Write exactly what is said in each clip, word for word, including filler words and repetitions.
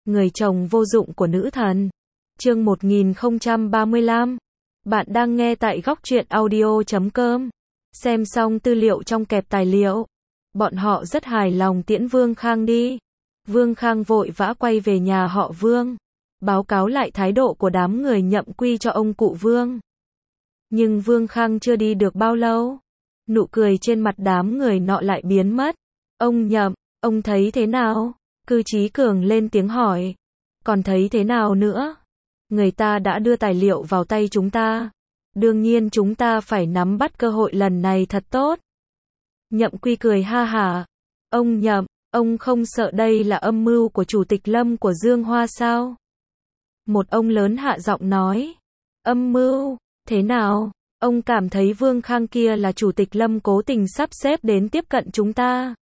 Người chồng vô dụng của nữ thần. Chương một nghìn không trăm ba mươi lăm. Bạn đang nghe tại góc truyện audio chấm com. Xem xong tư liệu trong kẹp tài liệu. Bọn họ rất hài lòng tiễn Vương Khang đi. Vương Khang vội vã quay về nhà họ Vương. Báo cáo lại thái độ của đám người Nhậm Quy cho ông cụ Vương. Nhưng Vương Khang chưa đi được bao lâu. Nụ cười trên mặt đám người nọ lại biến mất. Ông Nhậm, ông thấy thế nào? Cư Chí Cường lên tiếng hỏi. Còn thấy thế nào nữa? Người ta đã đưa tài liệu vào tay chúng ta. Đương nhiên chúng ta phải nắm bắt cơ hội lần này thật tốt. Nhậm Quy cười ha hả. Ông Nhậm, ông không sợ đây là âm mưu của Chủ tịch Lâm của Dương Hoa sao? Một ông lớn hạ giọng nói. Âm mưu? Thế nào? Ông cảm thấy Vương Khang kia là Chủ tịch Lâm cố tình sắp xếp đến tiếp cận chúng ta.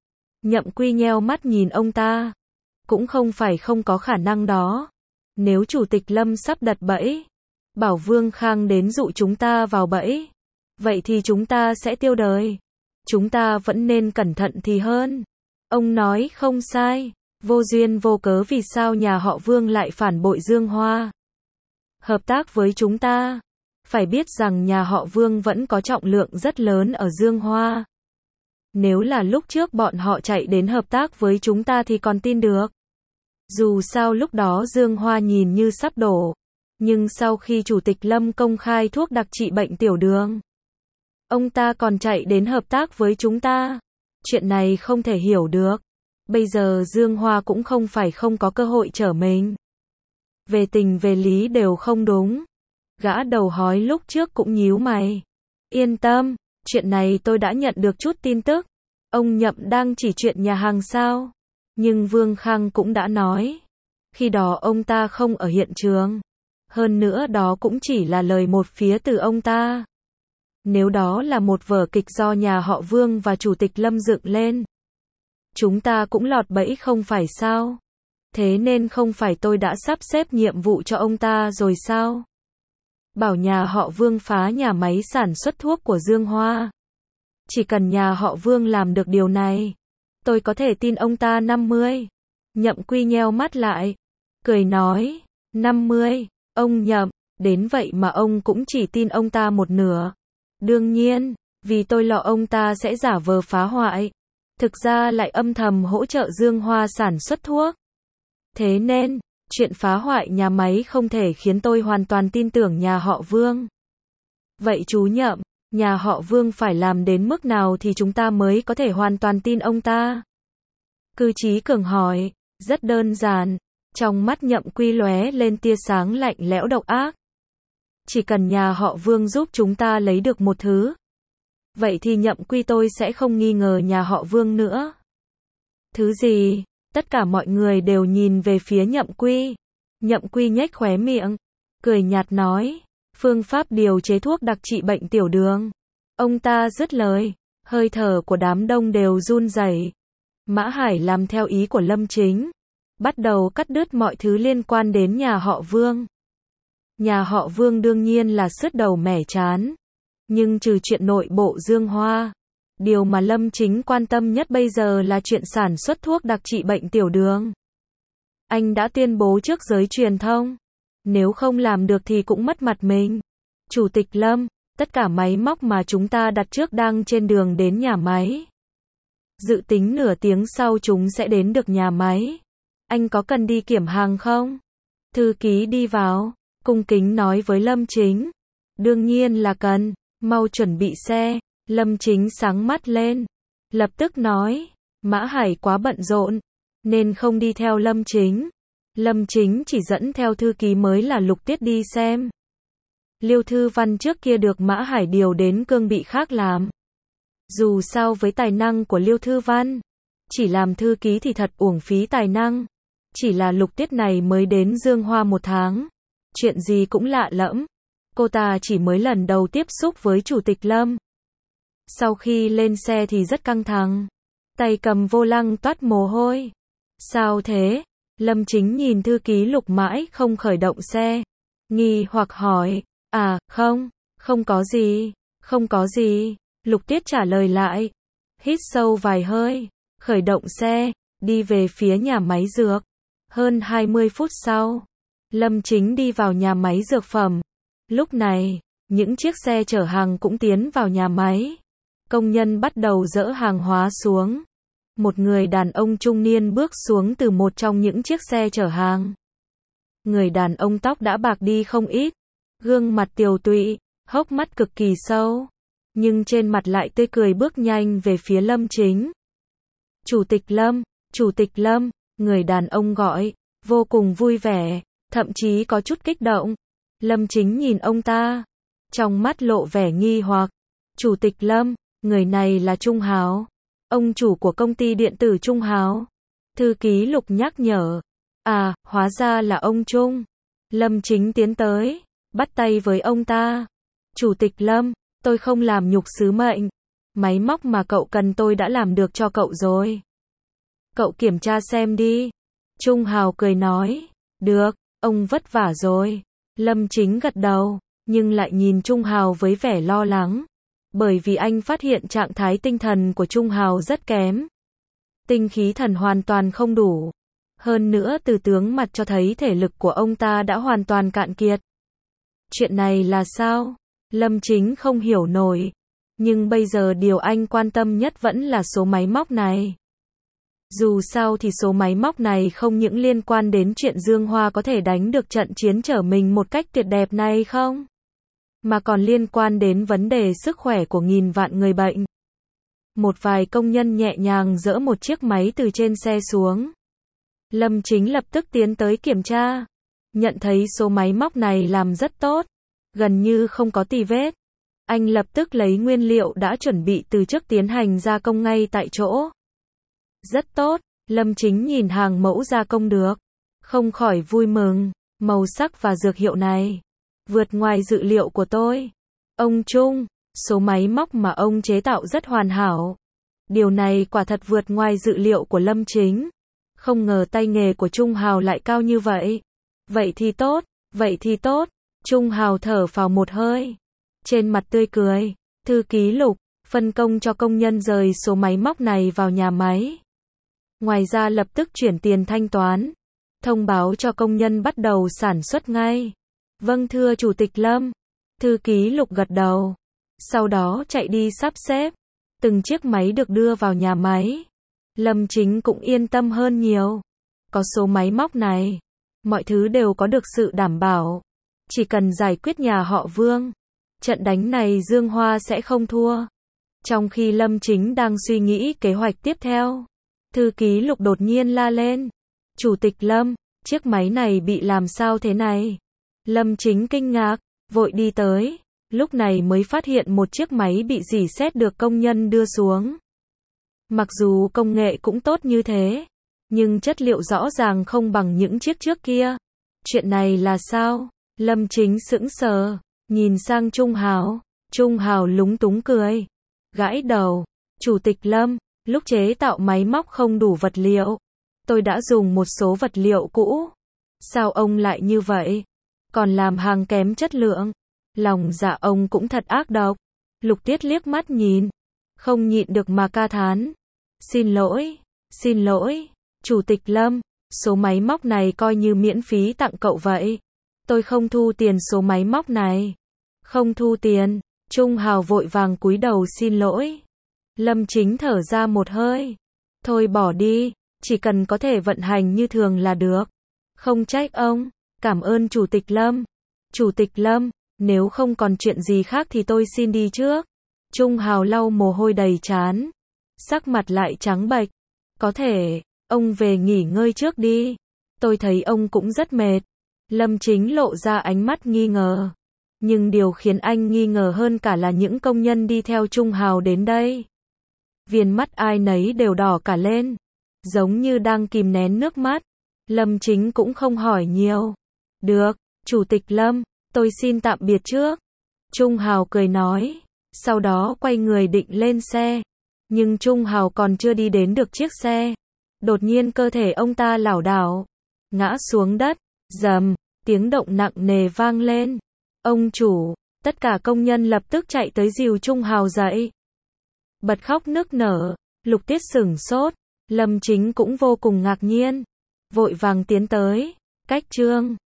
Nhậm Quy nheo mắt nhìn ông ta. Cũng không phải không có khả năng đó. Nếu Chủ tịch Lâm sắp đặt bẫy, bảo Vương Khang đến dụ chúng ta vào bẫy, vậy thì chúng ta sẽ tiêu đời. Chúng ta vẫn nên cẩn thận thì hơn. Ông nói không sai. Vô duyên vô cớ vì sao nhà họ Vương lại phản bội Dương Hoa? Hợp tác với chúng ta. Phải biết rằng nhà họ Vương vẫn có trọng lượng rất lớn ở Dương Hoa. Nếu là lúc trước bọn họ chạy đến hợp tác với chúng ta thì còn tin được. Dù sao lúc đó Dương Hoa nhìn như sắp đổ. Nhưng sau khi Chủ tịch Lâm công khai thuốc đặc trị bệnh tiểu đường, ông ta còn chạy đến hợp tác với chúng ta. Chuyện này không thể hiểu được. Bây giờ Dương Hoa cũng không phải không có cơ hội trở mình. Về tình về lý đều không đúng. Gã đầu hói lúc trước cũng nhíu mày. Yên tâm, chuyện này tôi đã nhận được chút tin tức. Ông Nhậm đang chỉ chuyện nhà hàng sao? Nhưng Vương Khang cũng đã nói. Khi đó ông ta không ở hiện trường. Hơn nữa đó cũng chỉ là lời một phía từ ông ta. Nếu đó là một vở kịch do nhà họ Vương và Chủ tịch Lâm dựng lên, chúng ta cũng lọt bẫy không phải sao? Thế nên không phải tôi đã sắp xếp nhiệm vụ cho ông ta rồi sao? Bảo nhà họ Vương phá nhà máy sản xuất thuốc của Dương Hoa. Chỉ cần nhà họ Vương làm được điều này, tôi có thể tin ông ta năm mươi. Nhậm Quy nheo mắt lại, cười nói, năm mươi, ông Nhậm, đến vậy mà ông cũng chỉ tin ông ta một nửa. Đương nhiên, vì tôi lo ông ta sẽ giả vờ phá hoại, thực ra lại âm thầm hỗ trợ Dương Hoa sản xuất thuốc. Thế nên, chuyện phá hoại nhà máy không thể khiến tôi hoàn toàn tin tưởng nhà họ Vương. Vậy chú Nhậm, nhà họ Vương phải làm đến mức nào thì chúng ta mới có thể hoàn toàn tin ông ta? Cư Chí Cường hỏi. Rất đơn giản. Trong mắt Nhậm Quy lóe lên tia sáng lạnh lẽo độc ác. Chỉ cần nhà họ Vương giúp chúng ta lấy được một thứ, vậy thì Nhậm Quy tôi sẽ không nghi ngờ nhà họ Vương nữa. Thứ gì? Tất cả mọi người đều nhìn về phía Nhậm Quy. Nhậm Quy nhếch khóe miệng, cười nhạt nói, phương pháp điều chế thuốc đặc trị bệnh tiểu đường. Ông ta dứt lời, hơi thở của đám đông đều run rẩy. Mã Hải làm theo ý của Lâm Chính, bắt đầu cắt đứt mọi thứ liên quan đến nhà họ Vương. Nhà họ Vương đương nhiên là sứt đầu mẻ trán. Nhưng trừ chuyện nội bộ Dương Hoa, điều mà Lâm Chính quan tâm nhất bây giờ là chuyện sản xuất thuốc đặc trị bệnh tiểu đường. Anh đã tuyên bố trước giới truyền thông. Nếu không làm được thì cũng mất mặt mình. Chủ tịch Lâm, tất cả máy móc mà chúng ta đặt trước đang trên đường đến nhà máy. Dự tính nửa tiếng sau chúng sẽ đến được nhà máy. Anh có cần đi kiểm hàng không? Thư ký đi vào, cung kính nói với Lâm Chính. Đương nhiên là cần, mau chuẩn bị xe. Lâm Chính sáng mắt lên, lập tức nói, Mã Hải quá bận rộn, nên không đi theo Lâm Chính. Lâm Chính chỉ dẫn theo thư ký mới là Lục Tiết đi xem. Liêu Thư Văn trước kia được Mã Hải điều đến cương vị khác làm. Dù sao với tài năng của Liêu Thư Văn, chỉ làm thư ký thì thật uổng phí tài năng. Chỉ là Lục Tiết này mới đến Dương Hoa một tháng. Chuyện gì cũng lạ lẫm. Cô ta chỉ mới lần đầu tiếp xúc với Chủ tịch Lâm. Sau khi lên xe thì rất căng thẳng. Tay cầm vô lăng toát mồ hôi. Sao thế? Lâm Chính nhìn thư ký Lục mãi không khởi động xe. Nghi hoặc hỏi. À, không, không có gì, không có gì. Lục Tiết trả lời lại. Hít sâu vài hơi. Khởi động xe, đi về phía nhà máy dược. Hơn hai mươi phút sau, Lâm Chính đi vào nhà máy dược phẩm. Lúc này, những chiếc xe chở hàng cũng tiến vào nhà máy. Công nhân bắt đầu dỡ hàng hóa xuống. Một người đàn ông trung niên bước xuống từ một trong những chiếc xe chở hàng. Người đàn ông tóc đã bạc đi không ít, gương mặt tiều tụy, hốc mắt cực kỳ sâu, nhưng trên mặt lại tươi cười bước nhanh về phía Lâm Chính. Chủ tịch Lâm, Chủ tịch Lâm, người đàn ông gọi, vô cùng vui vẻ, thậm chí có chút kích động. Lâm Chính nhìn ông ta, trong mắt lộ vẻ nghi hoặc. Chủ tịch Lâm, người này là Trung Hào, ông chủ của công ty điện tử Trung Hào. Thư ký Lục nhắc nhở. À, hóa ra là ông Trung. Lâm Chính tiến tới, bắt tay với ông ta. Chủ tịch Lâm, tôi không làm nhục sứ mệnh. Máy móc mà cậu cần tôi đã làm được cho cậu rồi. Cậu kiểm tra xem đi. Trung Hào cười nói. Được, ông vất vả rồi. Lâm Chính gật đầu, nhưng lại nhìn Trung Hào với vẻ lo lắng. Bởi vì anh phát hiện trạng thái tinh thần của Trung Hào rất kém. Tinh khí thần hoàn toàn không đủ. Hơn nữa từ tướng mặt cho thấy thể lực của ông ta đã hoàn toàn cạn kiệt. Chuyện này là sao? Lâm Chính không hiểu nổi. Nhưng bây giờ điều anh quan tâm nhất vẫn là số máy móc này. Dù sao thì số máy móc này không những liên quan đến chuyện Dương Hoa có thể đánh được trận chiến trở mình một cách tuyệt đẹp này không? Mà còn liên quan đến vấn đề sức khỏe của nghìn vạn người bệnh. Một vài công nhân nhẹ nhàng dỡ một chiếc máy từ trên xe xuống. Lâm Chính lập tức tiến tới kiểm tra. Nhận thấy số máy móc này làm rất tốt. Gần như không có tì vết. Anh lập tức lấy nguyên liệu đã chuẩn bị từ trước tiến hành gia công ngay tại chỗ. Rất tốt, Lâm Chính nhìn hàng mẫu gia công được. Không khỏi vui mừng, màu sắc và dược hiệu này. Vượt ngoài dự liệu của tôi. Ông Trung, số máy móc mà ông chế tạo rất hoàn hảo. Điều này quả thật vượt ngoài dự liệu của Lâm Chính. Không ngờ tay nghề của Trung Hào lại cao như vậy. Vậy thì tốt, vậy thì tốt. Trung Hào thở phào một hơi. Trên mặt tươi cười, thư ký Lục, phân công cho công nhân rời số máy móc này vào nhà máy. Ngoài ra lập tức chuyển tiền thanh toán. Thông báo cho công nhân bắt đầu sản xuất ngay. Vâng thưa Chủ tịch Lâm. Thư ký Lục gật đầu. Sau đó chạy đi sắp xếp. Từng chiếc máy được đưa vào nhà máy. Lâm Chính cũng yên tâm hơn nhiều. Có số máy móc này, mọi thứ đều có được sự đảm bảo. Chỉ cần giải quyết nhà họ Vương, trận đánh này Dương Hoa sẽ không thua. Trong khi Lâm Chính đang suy nghĩ kế hoạch tiếp theo, thư ký Lục đột nhiên la lên. Chủ tịch Lâm, chiếc máy này bị làm sao thế này? Lâm Chính kinh ngạc, vội đi tới. Lúc này mới phát hiện một chiếc máy bị rỉ sét được công nhân đưa xuống. Mặc dù công nghệ cũng tốt như thế, nhưng chất liệu rõ ràng không bằng những chiếc trước kia. Chuyện này là sao? Lâm Chính sững sờ, nhìn sang Trung Hào. Trung Hào lúng túng cười, gãi đầu. Chủ tịch Lâm, lúc chế tạo máy móc không đủ vật liệu. Tôi đã dùng một số vật liệu cũ. Sao ông lại như vậy? Còn làm hàng kém chất lượng. Lòng dạ ông cũng thật ác độc. Lục Tiết liếc mắt nhìn, không nhịn được mà ca thán. Xin lỗi, xin lỗi, Chủ tịch Lâm, số máy móc này coi như miễn phí tặng cậu vậy. Tôi không thu tiền số máy móc này. Không thu tiền. Trung Hào vội vàng cúi đầu xin lỗi. Lâm Chính thở ra một hơi. Thôi bỏ đi, chỉ cần có thể vận hành như thường là được. Không trách ông, cảm ơn Chủ tịch Lâm. Chủ tịch Lâm, nếu không còn chuyện gì khác thì tôi xin đi trước. Trung Hào lau mồ hôi đầy trán, sắc mặt lại trắng bệch. Có thể, ông về nghỉ ngơi trước đi. Tôi thấy ông cũng rất mệt. Lâm Chính lộ ra ánh mắt nghi ngờ. Nhưng điều khiến anh nghi ngờ hơn cả là những công nhân đi theo Trung Hào đến đây. Viền mắt ai nấy đều đỏ cả lên, giống như đang kìm nén nước mắt. Lâm Chính cũng không hỏi nhiều. Được, Chủ tịch Lâm, tôi xin tạm biệt trước. Trung Hào cười nói, sau đó quay người định lên xe. Nhưng Trung Hào còn chưa đi đến được chiếc xe. Đột nhiên cơ thể ông ta lảo đảo, ngã xuống đất, rầm, tiếng động nặng nề vang lên. Ông chủ, tất cả công nhân lập tức chạy tới dìu Trung Hào dậy. Bật khóc nức nở, Lục Tiết sửng sốt, Lâm Chính cũng vô cùng ngạc nhiên. vội vàng tiến tới. Cách chương